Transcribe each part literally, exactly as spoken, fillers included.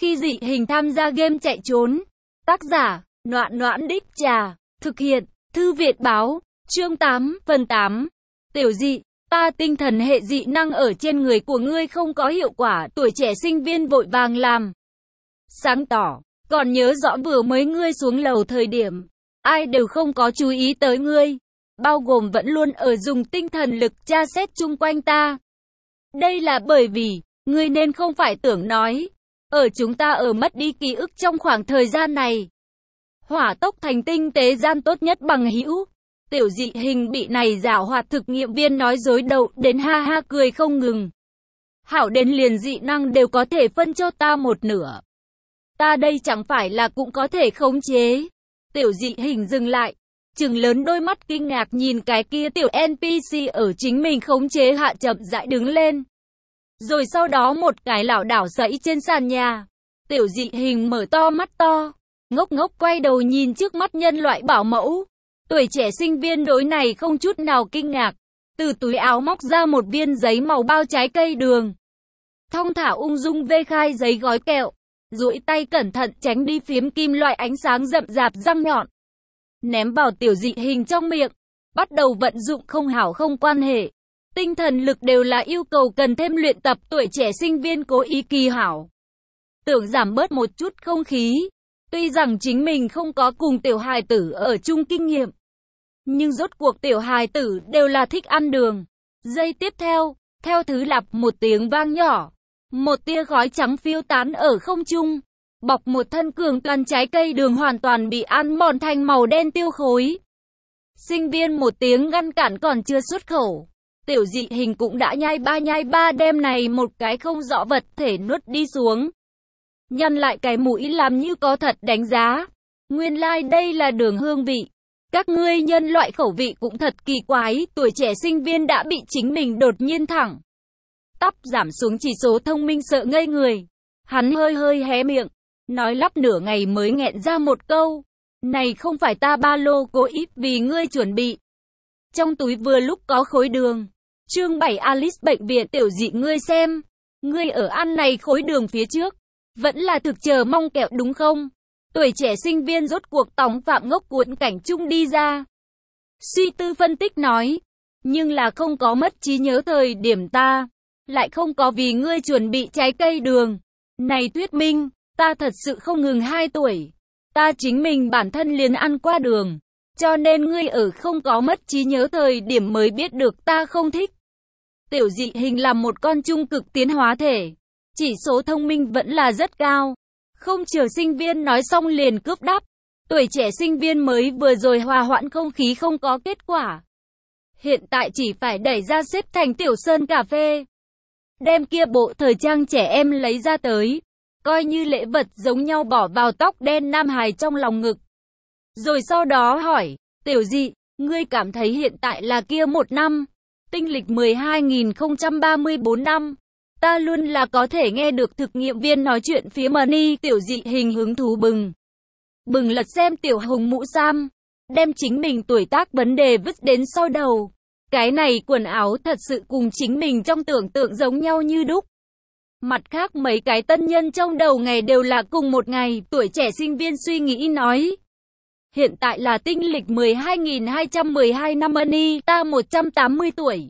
Khi dị hình tham gia game chạy trốn. Tác giả, Noãn Noãn Đích Trà. Thực hiện, Thư Viện Báo. Chương tám, phần tám. Tiểu dị, ta tinh thần hệ dị năng ở trên người của ngươi không có hiệu quả. Tuổi trẻ sinh viên vội vàng làm sáng tỏ. Còn nhớ rõ vừa mới ngươi xuống lầu thời điểm, ai đều không có chú ý tới ngươi, bao gồm vẫn luôn ở dùng tinh thần lực tra xét chung quanh ta. Đây là bởi vì, ngươi nên không phải tưởng nói, ở chúng ta ở mất đi ký ức trong khoảng thời gian này. Hỏa tốc thành tinh tế gian tốt nhất bằng hữu. Tiểu dị hình bị này giảo hoạt thực nghiệm viên nói dối đậu đến ha ha cười không ngừng. Hảo đến liền dị năng đều có thể phân cho ta một nửa. Ta đây chẳng phải là cũng có thể khống chế. Tiểu dị hình dừng lại, trừng lớn đôi mắt kinh ngạc nhìn cái kia tiểu en pê xê ở chính mình khống chế hạ chậm rãi đứng lên. Rồi sau đó một cái lảo đảo sẫy trên sàn nhà. Tiểu dị hình mở to mắt to, ngốc ngốc quay đầu nhìn trước mắt nhân loại bảo mẫu. Tuổi trẻ sinh viên đối này không chút nào kinh ngạc. Từ túi áo móc ra một viên giấy màu bao trái cây đường. Thong thả ung dung vê khai giấy gói kẹo. Duỗi tay cẩn thận tránh đi phiếm kim loại ánh sáng rậm rạp răng nhọn. Ném vào tiểu dị hình trong miệng. Bắt đầu vận dụng không hảo không quan hệ. Tinh thần lực đều là yêu cầu cần thêm luyện tập. Tuổi trẻ sinh viên cố ý kỳ hảo. Tưởng giảm bớt một chút không khí. Tuy rằng chính mình không có cùng tiểu hài tử ở chung kinh nghiệm. Nhưng rốt cuộc tiểu hài tử đều là thích ăn đường. Giây tiếp theo, theo thứ lặp một tiếng vang nhỏ. Một tia khói trắng phiêu tán ở không trung. Bọc một thân cường toàn trái cây đường hoàn toàn bị ăn mòn thành màu đen tiêu khối. Sinh viên một tiếng ngăn cản còn chưa xuất khẩu. Tiểu dị hình cũng đã nhai ba nhai ba đem này một cái không rõ vật thể nuốt đi xuống. Nhăn lại cái mũi làm như có thật đánh giá. Nguyên lai like đây là đường hương vị. Các ngươi nhân loại khẩu vị cũng thật kỳ quái. Tuổi trẻ sinh viên đã bị chính mình đột nhiên thẳng tắp giảm xuống chỉ số thông minh sợ ngây người. Hắn hơi hơi hé miệng, nói lắp nửa ngày mới nghẹn ra một câu. Này không phải ta ba lô cố ý vì ngươi chuẩn bị. Trong túi vừa lúc có khối đường. Chương bảy Alice bệnh viện tiểu dị ngươi xem. Ngươi ở ăn này khối đường phía trước. Vẫn là thực chờ mong kẹo đúng không? Tuổi trẻ sinh viên rốt cuộc tòng phạm ngốc cuốn cảnh chung đi ra. Suy tư phân tích nói. Nhưng là không có mất trí nhớ thời điểm ta. Lại không có vì ngươi chuẩn bị trái cây đường. Này thuyết minh, ta thật sự không ngừng hai tuổi. Ta chính mình bản thân liền ăn qua đường. Cho nên ngươi ở không có mất trí nhớ thời điểm mới biết được ta không thích. Tiểu dị hình là một con trung cực tiến hóa thể. Chỉ số thông minh vẫn là rất cao. Không chờ sinh viên nói xong liền cướp đáp. Tuổi trẻ sinh viên mới vừa rồi hòa hoãn không khí không có kết quả. Hiện tại chỉ phải đẩy ra xếp thành tiểu sơn cà phê. Đem kia bộ thời trang trẻ em lấy ra tới. Coi như lễ vật giống nhau bỏ vào tóc đen nam hài trong lòng ngực. Rồi sau đó hỏi, tiểu dị, ngươi cảm thấy hiện tại là kia một năm. Tinh lịch mười hai nghìn không trăm ba mươi tư năm. Ta luôn là có thể nghe được thực nghiệm viên nói chuyện phía Money. Tiểu dị hình hứng thú bừng. Bừng lật xem tiểu hồng mũ sam. Đem chính mình tuổi tác vấn đề vứt đến sau đầu. Cái này quần áo thật sự cùng chính mình trong tưởng tượng giống nhau như đúc. Mặt khác mấy cái tân nhân trong đầu ngày đều là cùng một ngày. Tuổi trẻ sinh viên suy nghĩ nói. Hiện tại là tinh lịch mười hai nghìn hai trăm mười hai năm Money. Ta một trăm tám mươi tuổi.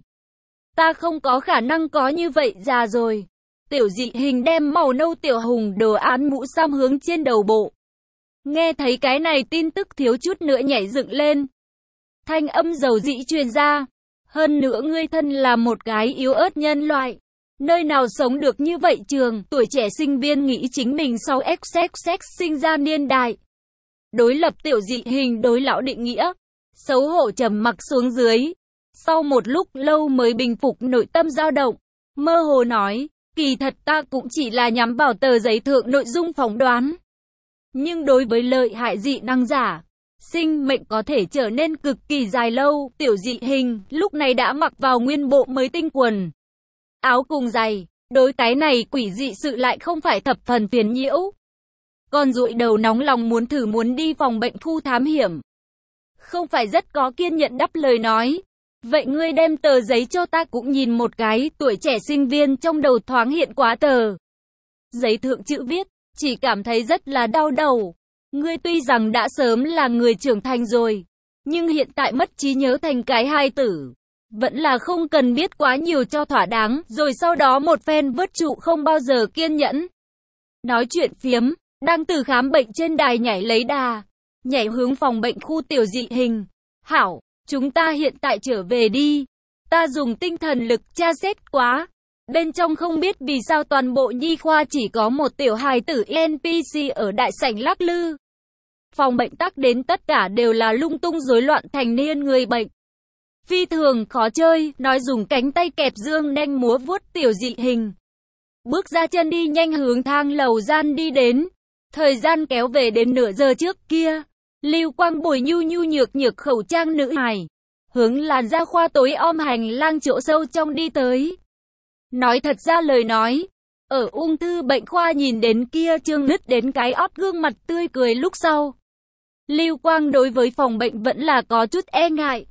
Ta không có khả năng có như vậy già rồi. Tiểu dị hình đem màu nâu tiểu hùng đồ án mũ sam hướng trên đầu bộ. Nghe thấy cái này tin tức thiếu chút nữa nhảy dựng lên. Thanh âm dầu dĩ truyền ra. Hơn nữa ngươi thân là một cái yếu ớt nhân loại. Nơi nào sống được như vậy trường. Tuổi trẻ sinh viên nghĩ chính mình sau ích ích ích sinh ra niên đại. Đối lập tiểu dị hình đối lão định nghĩa. Xấu hổ trầm mặc xuống dưới. Sau một lúc lâu mới bình phục nội tâm dao động. Mơ hồ nói. Kỳ thật ta cũng chỉ là nhắm vào tờ giấy thượng nội dung phỏng đoán. Nhưng đối với lợi hại dị năng giả. Sinh mệnh có thể trở nên cực kỳ dài lâu. Tiểu dị hình lúc này đã mặc vào nguyên bộ mới tinh quần. Áo cùng giày. Đối cái này quỷ dị sự lại không phải thập phần phiền nhiễu. Còn duỗi đầu nóng lòng muốn thử muốn đi phòng bệnh khu thám hiểm. Không phải rất có kiên nhẫn đáp lời nói. Vậy ngươi đem tờ giấy cho ta cũng nhìn một cái. Tuổi trẻ sinh viên trong đầu thoáng hiện quá tờ giấy thượng chữ viết. chỉ cảm thấy rất là đau đầu. Ngươi tuy rằng đã sớm là người trưởng thành rồi, nhưng hiện tại mất trí nhớ thành cái hài tử. Vẫn là không cần biết quá nhiều cho thỏa đáng, rồi sau đó một phen vớt trụ không bao giờ kiên nhẫn. Nói chuyện phiếm, đang từ khám bệnh trên đài nhảy lấy đà, nhảy hướng phòng bệnh khu tiểu dị hình. Hảo, chúng ta hiện tại trở về đi. Ta dùng tinh thần lực tra xét quá. Bên trong không biết vì sao toàn bộ nhi khoa chỉ có một tiểu hài tử en pê xê ở đại sảnh lắc lư. Phòng bệnh tắc đến tất cả đều là lung tung rối loạn thành niên người bệnh. Phi thường khó chơi, nói dùng cánh tay kẹp dương nanh múa vuốt tiểu dị hình. Bước ra chân đi nhanh hướng thang lầu gian đi đến. Thời gian kéo về đến nửa giờ trước kia. Lưu Quang bồi nhu nhu nhược nhược khẩu trang nữ hài. Hướng làn da khoa tối om hành lang chỗ sâu trong đi tới. Nói thật ra lời nói. Ở ung thư bệnh khoa nhìn đến kia trương nứt đến cái ót gương mặt tươi cười lúc sau. Lưu Quang đối với phòng bệnh vẫn là có chút e ngại.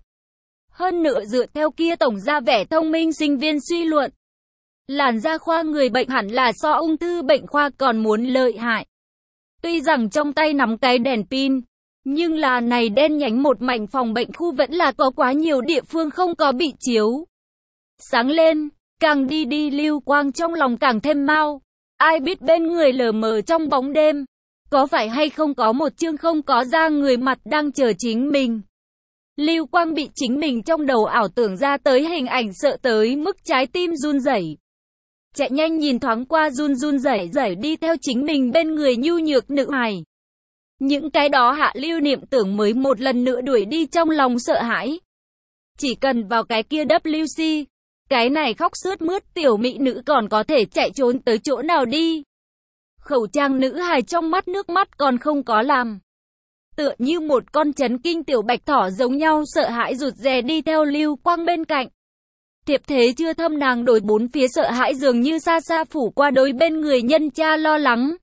Hơn nữa dựa theo kia tổng ra vẻ thông minh sinh viên suy luận. Làn da khoa người bệnh hẳn là so ung thư bệnh khoa còn muốn lợi hại. Tuy rằng trong tay nắm cái đèn pin, nhưng là này đen nhánh một mảnh phòng bệnh khu vẫn là có quá nhiều địa phương không có bị chiếu. Sáng lên, càng đi đi Lưu Quang trong lòng càng thêm mau. Ai biết bên người lờ mờ trong bóng đêm, có phải hay không có một chương không có da người mặt đang chờ chính mình. Lưu Quang bị chính mình trong đầu ảo tưởng ra tới hình ảnh sợ tới mức trái tim run rẩy. Chạy nhanh nhìn thoáng qua run run rẩy rẩy đi theo chính mình bên người nhu nhược nữ hài. Những cái đó hạ lưu niệm tưởng mới một lần nữa đuổi đi trong lòng sợ hãi. Chỉ cần vào cái kia vê kép xê, cái này khóc sướt mướt tiểu mỹ nữ còn có thể chạy trốn tới chỗ nào đi. Khẩu trang nữ hài trong mắt nước mắt còn không có làm. Tựa như một con chấn kinh tiểu bạch thỏ giống nhau sợ hãi rụt rè đi theo Lưu Quang bên cạnh. Thiệp thế chưa thâm nàng đổi bốn phía sợ hãi dường như xa xa phủ qua đối bên người nhân cha lo lắng.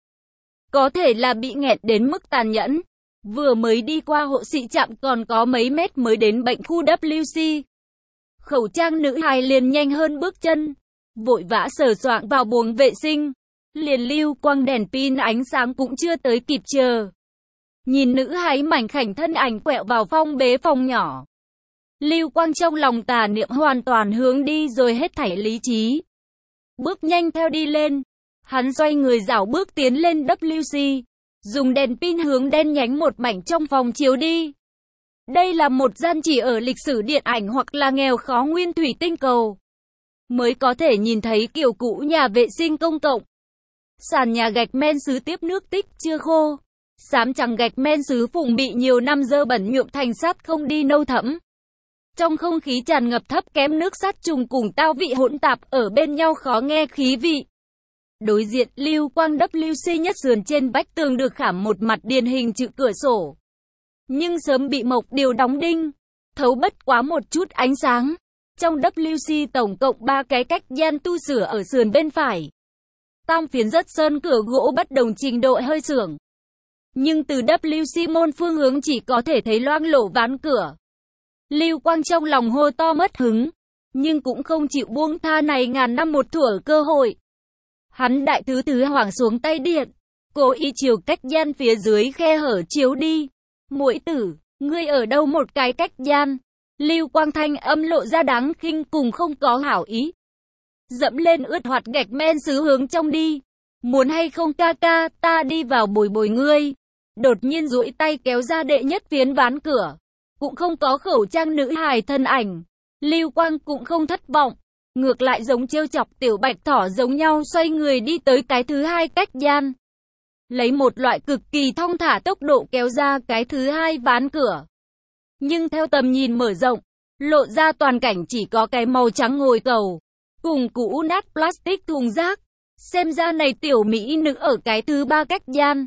Có thể là bị nghẹt đến mức tàn nhẫn. Vừa mới đi qua hộ sĩ trạm còn có mấy mét mới đến bệnh khu vê kép xê. Khẩu trang nữ hài liền nhanh hơn bước chân. Vội vã sờ soạng vào buồng vệ sinh. Liền Lưu Quang đèn pin ánh sáng cũng chưa tới kịp chờ. Nhìn nữ hài mảnh khảnh thân ảnh quẹo vào phong bế phòng nhỏ. Lưu Quang trong lòng tà niệm hoàn toàn hướng đi rồi hết thảy lý trí. Bước nhanh theo đi lên. Hắn xoay người dảo bước tiến lên vê kép xê. Dùng đèn pin hướng đen nhánh một mảnh trong phòng chiếu đi. Đây là một gian chỉ ở lịch sử điện ảnh hoặc là nghèo khó nguyên thủy tinh cầu mới có thể nhìn thấy kiểu cũ nhà vệ sinh công cộng. Sàn nhà gạch men sứ tiếp nước tích chưa khô. Xám trắng gạch men sứ phùng bị nhiều năm dơ bẩn nhuộm thành sắt không đi nâu thẫm. Trong không khí tràn ngập thấp kém nước sắt trùng cùng tao vị hỗn tạp ở bên nhau khó nghe khí vị. Đối diện Lưu Quang vê kép xê nhất sườn trên vách tường được khảm một mặt điển hình chữ cửa sổ. Nhưng sớm bị mộc điều đóng đinh, thấu bất quá một chút ánh sáng. Trong vê kép xê tổng cộng ba cái cách gian tu sửa ở sườn bên phải. Tam phiến rất sơn cửa gỗ bất đồng trình độ hơi xưởng. Nhưng từ vê kép xê môn phương hướng chỉ có thể thấy loang lổ ván cửa. Lưu Quang trong lòng hô to mất hứng, nhưng cũng không chịu buông tha này ngàn năm một thuở cơ hội. Hắn đại thứ thứ hoảng xuống tay điện, cố ý chiều cách gian phía dưới khe hở chiếu đi. Muội tử, ngươi ở đâu một cái cách gian? Lưu Quang thanh âm lộ ra đáng khinh cùng không có hảo ý. Dẫm lên ướt hoạt gạch men sứ hướng trong đi. Muốn hay không ca ca, ta đi vào bồi bồi ngươi. Đột nhiên duỗi tay kéo ra đệ nhất phiến ván cửa. Cũng không có khẩu trang nữ hài thân ảnh. Lưu Quang cũng không thất vọng. Ngược lại giống trêu chọc tiểu bạch thỏ giống nhau xoay người đi tới cái thứ hai cách gian. Lấy một loại cực kỳ thong thả tốc độ kéo ra cái thứ hai ván cửa. Nhưng theo tầm nhìn mở rộng, lộ ra toàn cảnh chỉ có cái màu trắng ngồi cầu. Cùng cũ nát plastic thùng rác. Xem ra này tiểu mỹ nữ ở cái thứ ba cách gian.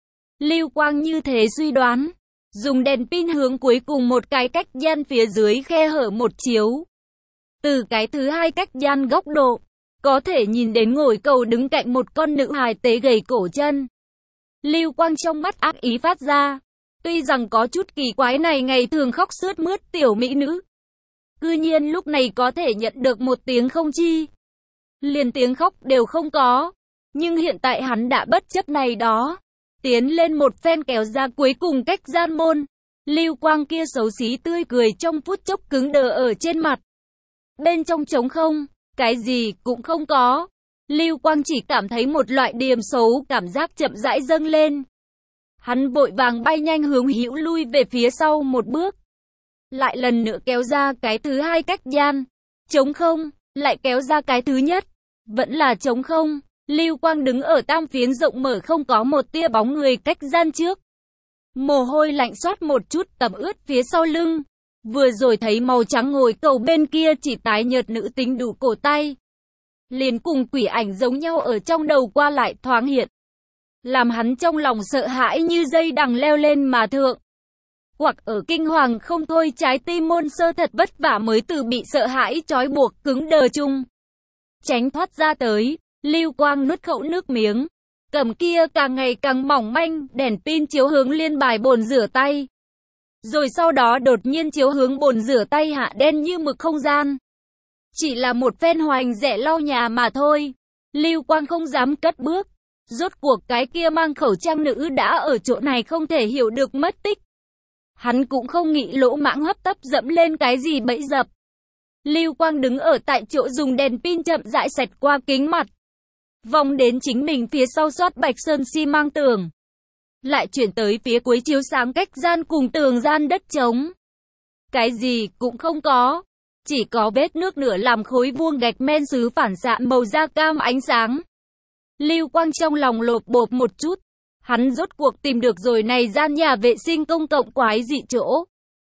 Lưu Quang như thế suy đoán. Dùng đèn pin hướng cuối cùng một cái cách gian phía dưới khe hở một chiếu. Từ cái thứ hai cách gian góc độ, có thể nhìn đến ngồi cầu đứng cạnh một con nữ hài tế gầy cổ chân. Lưu Quang trong mắt ác ý phát ra. Tuy rằng có chút kỳ quái này ngày thường khóc sướt mướt tiểu mỹ nữ. Cư nhiên lúc này có thể nhận được một tiếng không chi. Liền tiếng khóc đều không có. Nhưng hiện tại hắn đã bất chấp này đó. Tiến lên một phen kéo ra cuối cùng cách gian môn. Lưu quang kia xấu xí tươi cười trong phút chốc cứng đờ ở trên mặt. Bên trong trống không, cái gì cũng không có. Lưu quang chỉ cảm thấy một loại điềm xấu cảm giác chậm rãi dâng lên. Hắn vội vàng bay nhanh hướng hữu lui về phía sau một bước. Lại lần nữa kéo ra cái thứ hai cách gian. Trống không, lại kéo ra cái thứ nhất. Vẫn là trống không. Lưu quang đứng ở tam phiến rộng mở không có một tia bóng người cách gian trước. Mồ hôi lạnh xoát một chút tẩm ướt phía sau lưng. Vừa rồi thấy màu trắng ngồi cầu bên kia chỉ tái nhợt nữ tính đủ cổ tay. Liền cùng quỷ ảnh giống nhau ở trong đầu qua lại thoáng hiện. Làm hắn trong lòng sợ hãi như dây đằng leo lên mà thượng. Hoặc ở kinh hoàng không thôi, trái tim môn sơ thật vất vả mới từ bị sợ hãi trói buộc cứng đờ chung. Tránh thoát ra tới, Lưu quang nuốt khẩu nước miếng. Cầm kia càng ngày càng mỏng manh, đèn pin chiếu hướng liên bài bồn rửa tay. Rồi sau đó đột nhiên chiếu hướng bồn rửa tay hạ đen như mực không gian. Chỉ là một phen hoành rẻ lau nhà mà thôi. Lưu quang không dám cất bước. Rốt cuộc cái kia mang khẩu trang nữ đã ở chỗ này không thể hiểu được mất tích. Hắn cũng không nghĩ lỗ mãng hấp tấp dẫm lên cái gì bẫy dập. Lưu quang đứng ở tại chỗ dùng đèn pin chậm rãi xẹt qua kính mặt. Vòng đến chính mình phía sau soát bạch sơn xi măng tường. Lại chuyển tới phía cuối chiếu sáng cách gian cùng tường gian đất trống. Cái gì cũng không có. Chỉ có vết nước nửa làm khối vuông gạch men sứ phản xạ màu da cam ánh sáng. Lưu quang trong lòng lột bột một chút. Hắn rốt cuộc tìm được rồi này gian nhà vệ sinh công cộng quái dị chỗ.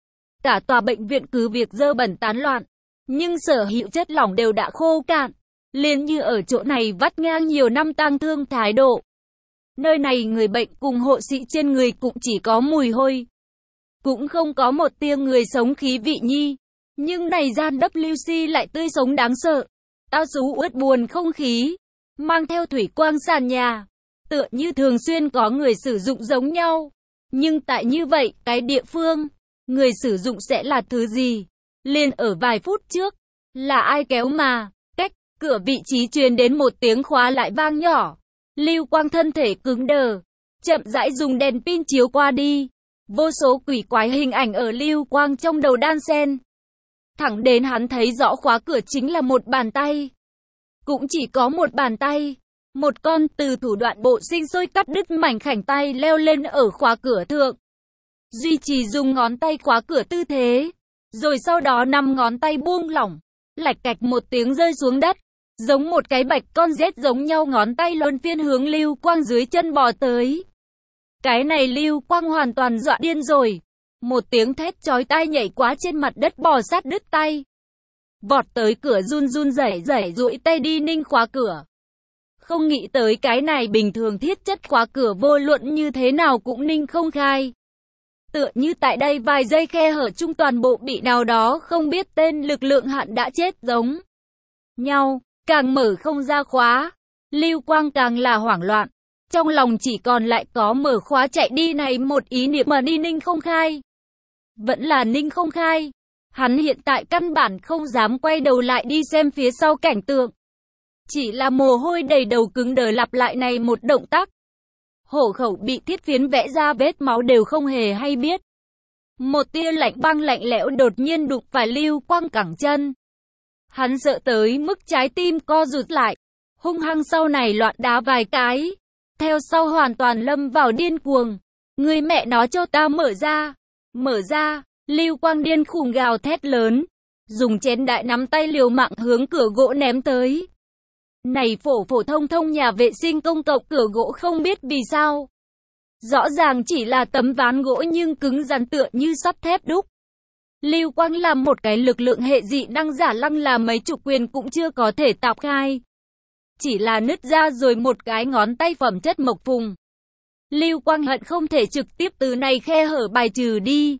Cả tòa bệnh viện cứ việc dơ bẩn tán loạn. Nhưng sở hữu chất lỏng đều đã khô cạn. Liền như ở chỗ này vắt ngang nhiều năm tang thương thái độ. Nơi này người bệnh cùng hộ sĩ trên người cũng chỉ có mùi hôi. Cũng không có một tia người sống khí vị nhi. Nhưng này gian W C lại tươi sống đáng sợ. Tao xú uất buồn không khí. Mang theo thủy quang sàn nhà. Tựa như thường xuyên có người sử dụng giống nhau. Nhưng tại như vậy, cái địa phương, người sử dụng sẽ là thứ gì? Liền ở vài phút trước, là ai kéo mà, cách, cửa vị trí truyền đến một tiếng khóa lại vang nhỏ. Lưu quang thân thể cứng đờ, chậm rãi dùng đèn pin chiếu qua đi. Vô số quỷ quái hình ảnh ở Lưu quang trong đầu đan xen. Thẳng đến hắn thấy rõ khóa cửa chính là một bàn tay. Cũng chỉ có một bàn tay. Một con từ thủ đoạn bộ sinh sôi cắt đứt mảnh khảnh tay leo lên ở khóa cửa thượng. Duy trì dùng ngón tay khóa cửa tư thế. Rồi sau đó năm ngón tay buông lỏng. Lạch cạch một tiếng rơi xuống đất. Giống một cái bạch con rết giống nhau ngón tay luân phiên hướng Lưu quang dưới chân bò tới. Cái này Lưu quang hoàn toàn dọa điên rồi. Một tiếng thét chói tai nhảy quá trên mặt đất bò sát đứt tay. Vọt tới cửa run run rẩy rẩy duỗi tay đi ninh khóa cửa. Không nghĩ tới cái này bình thường thiết chất khóa cửa vô luận như thế nào cũng ninh không khai. Tựa như tại đây vài giây khe hở chung toàn bộ bị nào đó không biết tên lực lượng hạn đã chết giống nhau, càng mở không ra khóa. Lưu quang càng là hoảng loạn. Trong lòng chỉ còn lại có mở khóa chạy đi này một ý niệm mà đi ninh không khai. Vẫn là ninh không khai. Hắn hiện tại căn bản không dám quay đầu lại đi xem phía sau cảnh tượng. Chỉ là mồ hôi đầy đầu cứng đờ lặp lại này một động tác. Hổ khẩu bị thiết phiến vẽ ra vết máu đều không hề hay biết. Một tia lạnh băng lạnh lẽo đột nhiên đụng phải Lưu quang cẳng chân. Hắn sợ tới mức trái tim co rụt lại. Hung hăng sau này loạn đá vài cái. Theo sau hoàn toàn lâm vào điên cuồng. Người mẹ nó cho ta mở ra. Mở ra. Lưu quang điên khùng gào thét lớn. Dùng chén đại nắm tay liều mạng hướng cửa gỗ ném tới. Này phổ phổ thông thông nhà vệ sinh công cộng cửa gỗ không biết vì sao. Rõ ràng chỉ là tấm ván gỗ nhưng cứng rắn tựa như sắt thép đúc. Lưu quang làm một cái lực lượng hệ dị năng giả lăng là mấy chục quyền cũng chưa có thể tạp khai. Chỉ là nứt ra rồi một cái ngón tay phẩm chất mộc phùng. Lưu quang hận không thể trực tiếp từ này khe hở bài trừ đi.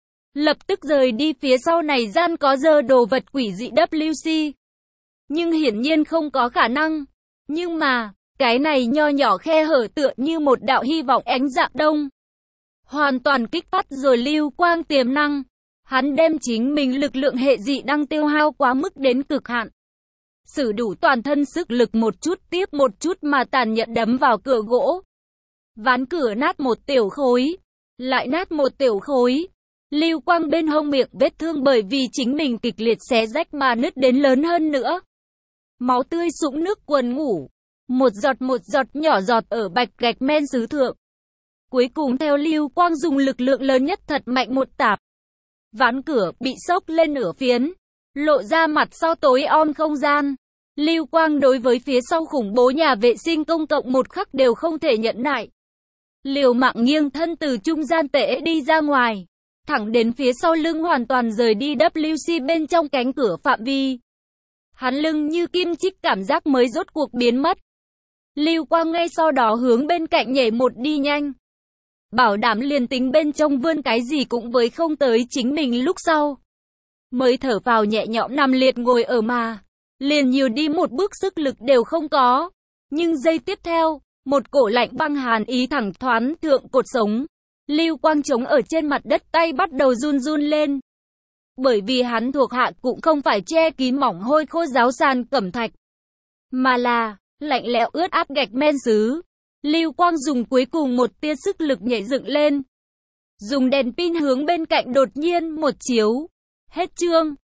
Lập tức rời đi phía sau này gian có dơ đồ vật quỷ dị W C. Nhưng hiển nhiên không có khả năng. Nhưng mà, cái này nho nhỏ khe hở tựa như một đạo hy vọng ánh dạng đông. Hoàn toàn kích phát rồi Lưu quang tiềm năng. Hắn đem chính mình lực lượng hệ dị năng tiêu hao quá mức đến cực hạn. sử đủ toàn thân sức lực một chút tiếp một chút mà tàn nhẫn đấm vào cửa gỗ. Ván cửa nát một tiểu khối, lại nát một tiểu khối. Lưu Quang bên hông miệng vết thương bởi vì chính mình kịch liệt xé rách mà nứt đến lớn hơn nữa. Máu tươi sũng nước quần ngủ, một giọt một giọt nhỏ giọt ở bạch gạch men sứ thượng. Cuối cùng theo Lưu Quang dùng lực lượng lớn nhất thật mạnh một tạp, ván cửa bị xốc lên nửa phiến, lộ ra mặt sau tối om không gian. Lưu Quang đối với phía sau khủng bố nhà vệ sinh công cộng một khắc đều không thể nhẫn nại. Liều mạng nghiêng thân từ trung gian tễ đi ra ngoài, thẳng đến phía sau lưng hoàn toàn rời đi W C bên trong cánh cửa phạm vi. Hắn lưng như kim chích cảm giác mới rốt cuộc biến mất. Lưu Quang ngay sau đó hướng bên cạnh nhảy một đi nhanh. Bảo đảm liền tính bên trong vươn cái gì cũng với không tới chính mình lúc sau. Mới thở vào nhẹ nhõm nằm liệt ngồi ở mà. Liền nhiều đi một bước sức lực đều không có. Nhưng giây tiếp theo, một cổ lạnh băng hàn ý thẳng thoáng thượng cột sống. Lưu Quang chống ở trên mặt đất tay bắt đầu run run lên. Bởi vì hắn thuộc hạ cũng không phải che kín mỏng hôi khô ráo sàn cẩm thạch, mà là lạnh lẽo ướt áp gạch men sứ. Lưu Quang dùng cuối cùng một tia sức lực nhảy dựng lên. Dùng đèn pin hướng bên cạnh đột nhiên một chiếu. Hết chương.